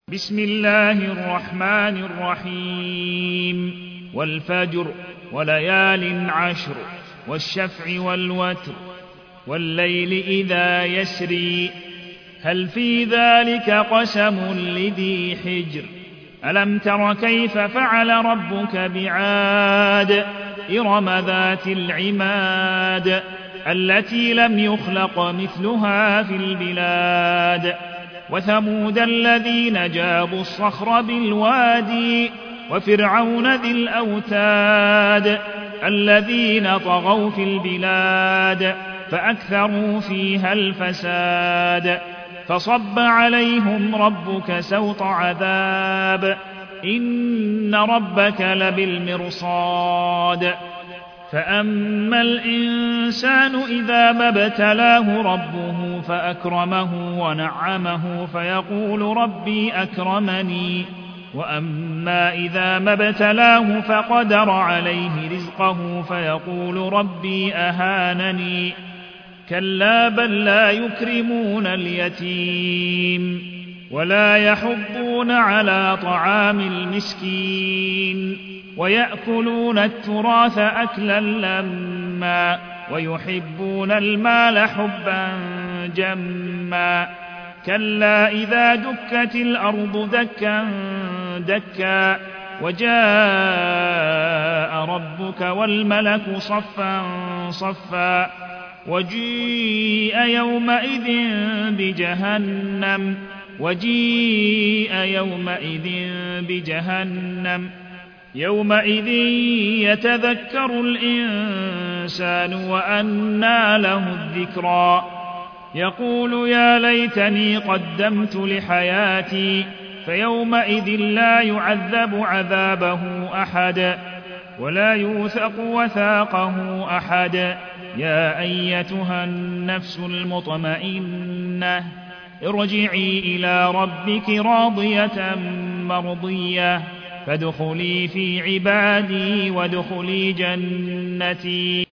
بسم الله الرحمن الرحيم والفجر وليال عشر والشفع والوتر والليل إذا يسري هل في ذلك قسم لذي حجر ألم تر كيف فعل ربك بعاد إرم ذات العماد التي لم يخلق مثلها في البلاد وثمود الذين جابوا الصخر بالوادي وفرعون ذي الأوتاد الذين طغوا في البلاد فأكثروا فيها الفساد فصب عليهم ربك سوط عذاب إن ربك لبالمرصاد فأما الإنسان إذا ما ابتلاه ربه فأكرمه ونعمه فيقول ربي أكرمني وأما إذا ما ابتلاه فقدر عليه رزقه فيقول ربي أهانني كلا بل لا يكرمون اليتيم ولا يحضون على طعام المسكين ويأكلون التراث أكلا لما ويحبون المال حبا جما كلا إذا دكت الأرض دكا دكا وجاء ربك والملك صفا صفا وجيء يومئذ بجهنم يومئذ يتذكر الإنسان وأنى له الذكرى يقول يا ليتني قدمت لحياتي فيومئذ لا يعذب عذابه أحد ولا يوثق وثاقه أحد يا أيتها النفس المطمئنة ارجعي إلى ربك راضية مرضية فادخلي في عبادي وادخلي جنتي.